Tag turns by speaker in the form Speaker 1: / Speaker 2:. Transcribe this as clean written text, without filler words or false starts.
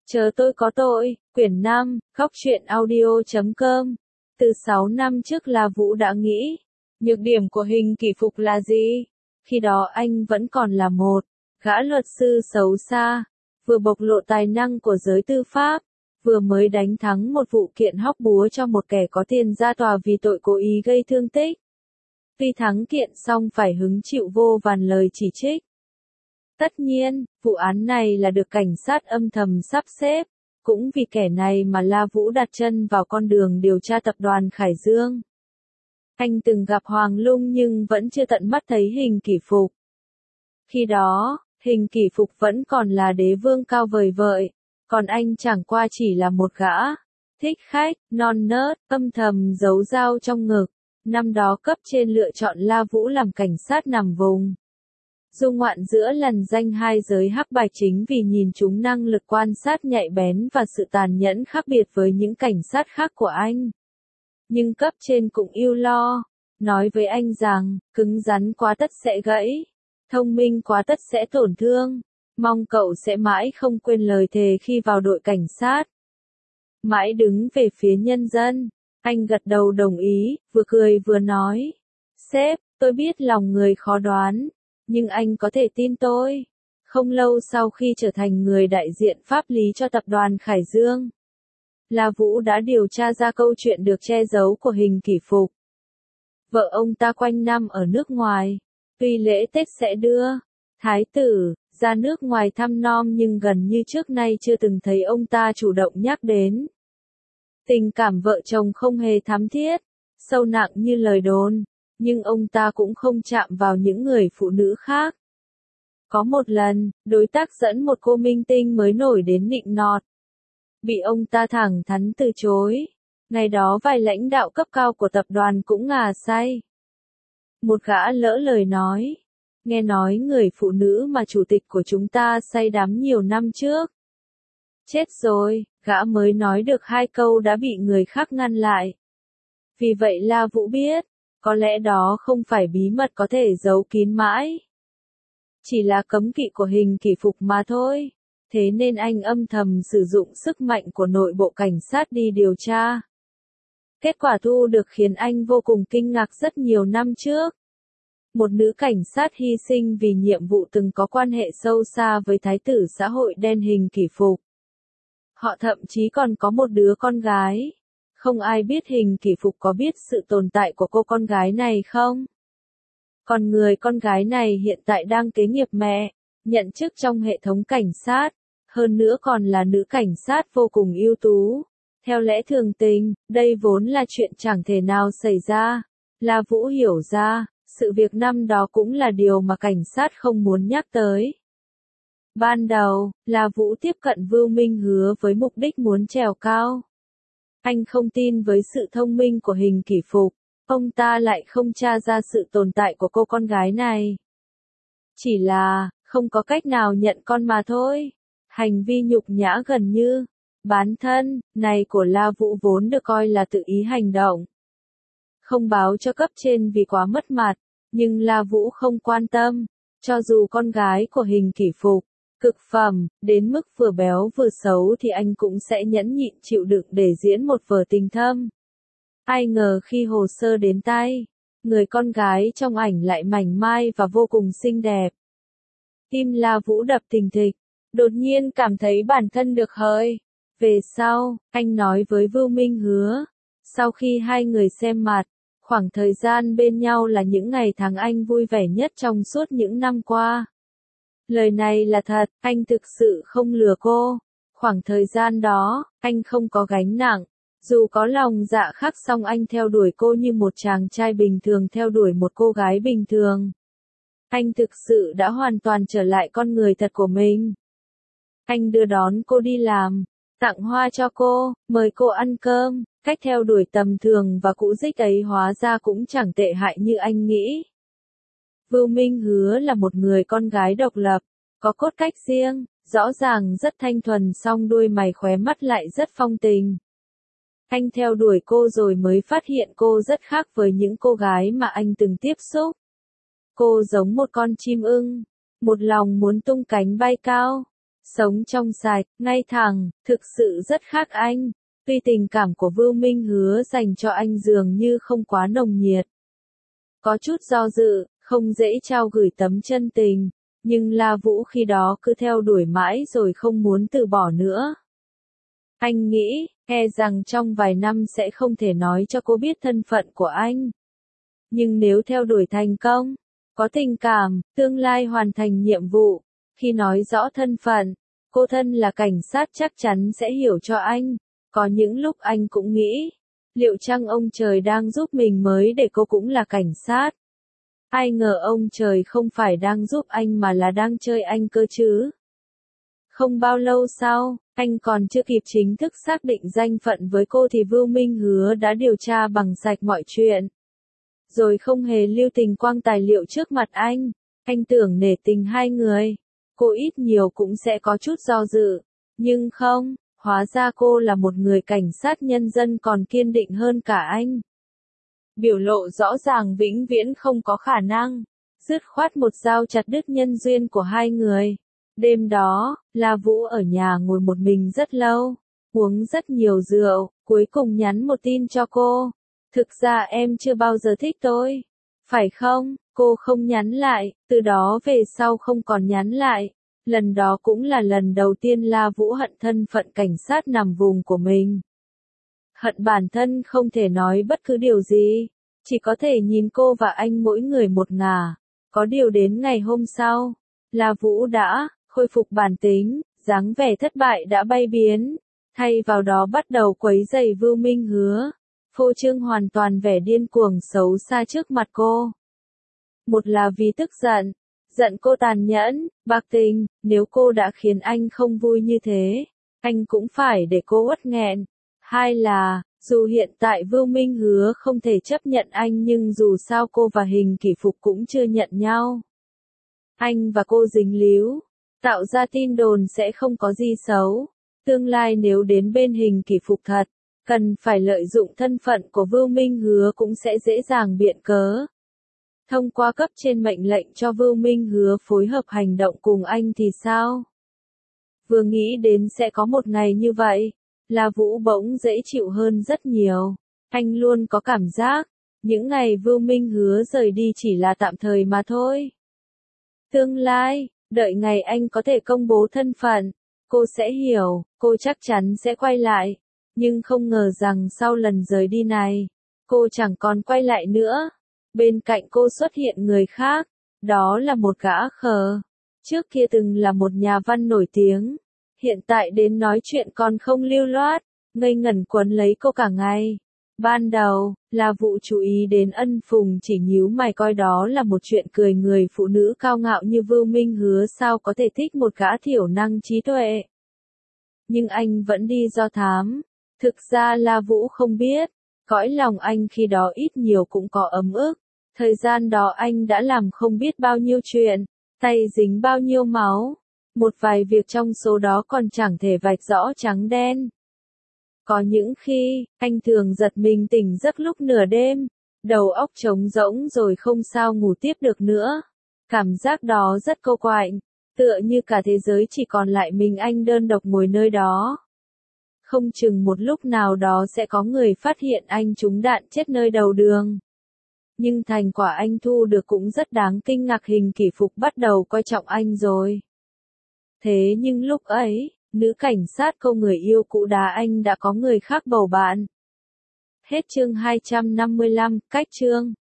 Speaker 1: Chờ tôi có tội, quyển 5, Góc truyện audio.com. Từ 6 năm trước La Vũ đã nghĩ, nhược điểm của Hình Kỷ Phục là gì? Khi đó anh vẫn còn là một gã luật sư xấu xa, vừa bộc lộ tài năng của giới tư pháp, vừa mới đánh thắng một vụ kiện hóc búa cho một kẻ có tiền ra tòa vì tội cố ý gây thương tích. Tuy thắng kiện xong phải hứng chịu vô vàn lời chỉ trích. Tất nhiên, vụ án này là được cảnh sát âm thầm sắp xếp, cũng vì kẻ này mà La Vũ đặt chân vào con đường điều tra tập đoàn Khải Dương. Anh từng gặp Hoàng Lung nhưng vẫn chưa tận mắt thấy Hình Kỷ Phục. Khi đó, Hình Kỷ Phục vẫn còn là đế vương cao vời vợi, còn anh chẳng qua chỉ là một gã thích khách, non nớt, âm thầm giấu dao trong ngực. Năm đó cấp trên lựa chọn La Vũ làm cảnh sát nằm vùng du ngoạn giữa lằn danh hai giới hắc bạch chính vì nhìn chúng năng lực quan sát nhạy bén và sự tàn nhẫn khác biệt với những cảnh sát khác của anh. Nhưng cấp trên cũng ưu lo, nói với anh rằng, cứng rắn quá tất sẽ gãy, thông minh quá tất sẽ tổn thương, mong cậu sẽ mãi không quên lời thề khi vào đội cảnh sát. Mãi đứng về phía nhân dân, anh gật đầu đồng ý, vừa cười vừa nói, sếp, tôi biết lòng người khó đoán. Nhưng anh có thể tin tôi. Không lâu sau khi trở thành người đại diện pháp lý cho tập đoàn Khải Dương, La Vũ đã điều tra ra câu chuyện được che giấu của Hình Kỷ Phục. Vợ ông ta quanh năm ở nước ngoài, tuy lễ Tết sẽ đưa thái tử ra nước ngoài thăm nom nhưng gần như trước nay chưa từng thấy ông ta chủ động nhắc đến. Tình cảm vợ chồng không hề thắm thiết, sâu nặng như lời đồn. Nhưng ông ta cũng không chạm vào những người phụ nữ khác. Có một lần, đối tác dẫn một cô minh tinh mới nổi đến nịnh nọt. Bị ông ta thẳng thắn từ chối. Ngày đó vài lãnh đạo cấp cao của tập đoàn cũng ngà say. Một gã lỡ lời nói. Nghe nói người phụ nữ mà chủ tịch của chúng ta say đắm nhiều năm trước. Chết rồi, gã mới nói được 2 câu đã bị người khác ngăn lại. Vì vậy La Vũ biết. Có lẽ đó không phải bí mật có thể giấu kín mãi. Chỉ là cấm kỵ của Hình Kỷ Phục mà thôi. Thế nên anh âm thầm sử dụng sức mạnh của nội bộ cảnh sát đi điều tra. Kết quả thu được khiến anh vô cùng kinh ngạc rất nhiều năm trước. Một nữ cảnh sát hy sinh vì nhiệm vụ từng có quan hệ sâu xa với thái tử xã hội đen Hình Kỷ Phục. Họ thậm chí còn có một đứa con gái. Không ai biết Hình Kỷ Phục có biết sự tồn tại của cô con gái này không? Còn người con gái này hiện tại đang kế nghiệp mẹ, nhận chức trong hệ thống cảnh sát, hơn nữa còn là nữ cảnh sát vô cùng ưu tú. Theo lẽ thường tình, đây vốn là chuyện chẳng thể nào xảy ra. La Vũ hiểu ra, sự việc năm đó cũng là điều mà cảnh sát không muốn nhắc tới. Ban đầu, La Vũ tiếp cận Vưu Minh Hứa với mục đích muốn trèo cao. Anh không tin với sự thông minh của Hình Kỷ Phục, ông ta lại không tra ra sự tồn tại của cô con gái này. Chỉ là, không có cách nào nhận con mà thôi. Hành vi nhục nhã gần như bán thân này của La Vũ vốn được coi là tự ý hành động. Không báo cho cấp trên vì quá mất mặt, nhưng La Vũ không quan tâm, cho dù con gái của Hình Kỷ Phục cực phẩm, đến mức vừa béo vừa xấu thì anh cũng sẽ nhẫn nhịn chịu đựng để diễn một vở tình thâm. Ai ngờ khi hồ sơ đến tay, người con gái trong ảnh lại mảnh mai và vô cùng xinh đẹp. Tim La Vũ đập thình thịch, đột nhiên cảm thấy bản thân được hơi. Về sau, anh nói với Vưu Minh Hứa, sau khi hai người xem mặt, khoảng thời gian bên nhau là những ngày tháng anh vui vẻ nhất trong suốt những năm qua. Lời này là thật, anh thực sự không lừa cô. Khoảng thời gian đó, anh không có gánh nặng. Dù có lòng dạ khác song anh theo đuổi cô như một chàng trai bình thường theo đuổi một cô gái bình thường. Anh thực sự đã hoàn toàn trở lại con người thật của mình. Anh đưa đón cô đi làm, tặng hoa cho cô, mời cô ăn cơm. Cách theo đuổi tầm thường và cũ dích ấy hóa ra cũng chẳng tệ hại như anh nghĩ. Vưu Minh Hứa là một người con gái độc lập, có cốt cách riêng, rõ ràng rất thanh thuần song đuôi mày khóe mắt lại rất phong tình. Anh theo đuổi cô rồi mới phát hiện cô rất khác với những cô gái mà anh từng tiếp xúc. Cô giống một con chim ưng, một lòng muốn tung cánh bay cao. Sống trong sạch, ngay thẳng, thực sự rất khác anh. Tuy tình cảm của Vưu Minh Hứa dành cho anh dường như không quá nồng nhiệt. Có chút do dự, không dễ trao gửi tấm chân tình, nhưng La Vũ khi đó cứ theo đuổi mãi rồi không muốn từ bỏ nữa. Anh nghĩ, e rằng trong vài năm sẽ không thể nói cho cô biết thân phận của anh. Nhưng nếu theo đuổi thành công, có tình cảm, tương lai hoàn thành nhiệm vụ, khi nói rõ thân phận, cô thân là cảnh sát chắc chắn sẽ hiểu cho anh. Có những lúc anh cũng nghĩ, liệu chăng ông trời đang giúp mình mới để cô cũng là cảnh sát? Ai ngờ ông trời không phải đang giúp anh mà là đang chơi anh cơ chứ. Không bao lâu sau, anh còn chưa kịp chính thức xác định danh phận với cô thì Vưu Minh Hứa đã điều tra bằng sạch mọi chuyện. Rồi không hề lưu tình quăng tài liệu trước mặt anh. Anh tưởng nể tình hai người, cô ít nhiều cũng sẽ có chút do dự. Nhưng không, hóa ra cô là một người cảnh sát nhân dân còn kiên định hơn cả anh. Biểu lộ rõ ràng vĩnh viễn không có khả năng. Dứt khoát một dao chặt đứt nhân duyên của hai người. Đêm đó, La Vũ ở nhà ngồi một mình rất lâu, uống rất nhiều rượu, cuối cùng nhắn một tin cho cô. Thực ra em chưa bao giờ thích tôi. Phải không? Cô không nhắn lại, từ đó về sau không còn nhắn lại. Lần đó cũng là lần đầu tiên La Vũ hận thân phận cảnh sát nằm vùng của mình. Hận bản thân không thể nói bất cứ điều gì, chỉ có thể nhìn cô và anh mỗi người một ngả. Có điều đến ngày hôm sau, La Vũ đã khôi phục bản tính, dáng vẻ thất bại đã bay biến, thay vào đó bắt đầu quấy rầy Vưu Minh Hứa, phô trương hoàn toàn vẻ điên cuồng xấu xa trước mặt cô. Một là vì tức giận, giận cô tàn nhẫn, bạc tình, nếu cô đã khiến anh không vui như thế, anh cũng phải để cô uất nghẹn. Hai là, dù hiện tại Vưu Minh Hứa không thể chấp nhận anh nhưng dù sao cô và Hình Kỷ Phục cũng chưa nhận nhau. Anh và cô dính líu, tạo ra tin đồn sẽ không có gì xấu. Tương lai nếu đến bên Hình Kỷ Phục thật, cần phải lợi dụng thân phận của Vưu Minh Hứa cũng sẽ dễ dàng biện cớ. Thông qua cấp trên mệnh lệnh cho Vưu Minh Hứa phối hợp hành động cùng anh thì sao? Vừa nghĩ đến sẽ có một ngày như vậy, La Vũ bỗng dễ chịu hơn rất nhiều. Anh luôn có cảm giác, những ngày Vưu Minh Hứa rời đi chỉ là tạm thời mà thôi. Tương lai, đợi ngày anh có thể công bố thân phận, cô sẽ hiểu, cô chắc chắn sẽ quay lại. Nhưng không ngờ rằng sau lần rời đi này, cô chẳng còn quay lại nữa. Bên cạnh cô xuất hiện người khác, đó là một gã khờ. Trước kia từng là một nhà văn nổi tiếng, hiện tại đến nói chuyện còn không lưu loát, ngây ngẩn quấn lấy cô cả ngày. Ban đầu, La Vũ chú ý đến Ân Phùng chỉ nhíu mày coi đó là một chuyện cười, người phụ nữ cao ngạo như Vưu Minh Hứa sao có thể thích một gã thiểu năng trí tuệ. Nhưng anh vẫn đi do thám. Thực ra La Vũ không biết, cõi lòng anh khi đó ít nhiều cũng có ấm ức. Thời gian đó anh đã làm không biết bao nhiêu chuyện, tay dính bao nhiêu máu. Một vài việc trong số đó còn chẳng thể vạch rõ trắng đen. Có những khi, anh thường giật mình tỉnh giấc lúc nửa đêm, đầu óc trống rỗng rồi không sao ngủ tiếp được nữa. Cảm giác đó rất cô quạnh, tựa như cả thế giới chỉ còn lại mình anh đơn độc ngồi nơi đó. Không chừng một lúc nào đó sẽ có người phát hiện anh trúng đạn chết nơi đầu đường. Nhưng thành quả anh thu được cũng rất đáng kinh ngạc, Hình Kỷ Phục bắt đầu coi trọng anh rồi. Thế nhưng lúc ấy, nữ cảnh sát câu người yêu cũ đá anh đã có người khác bầu bạn. Hết chương 255, cách chương.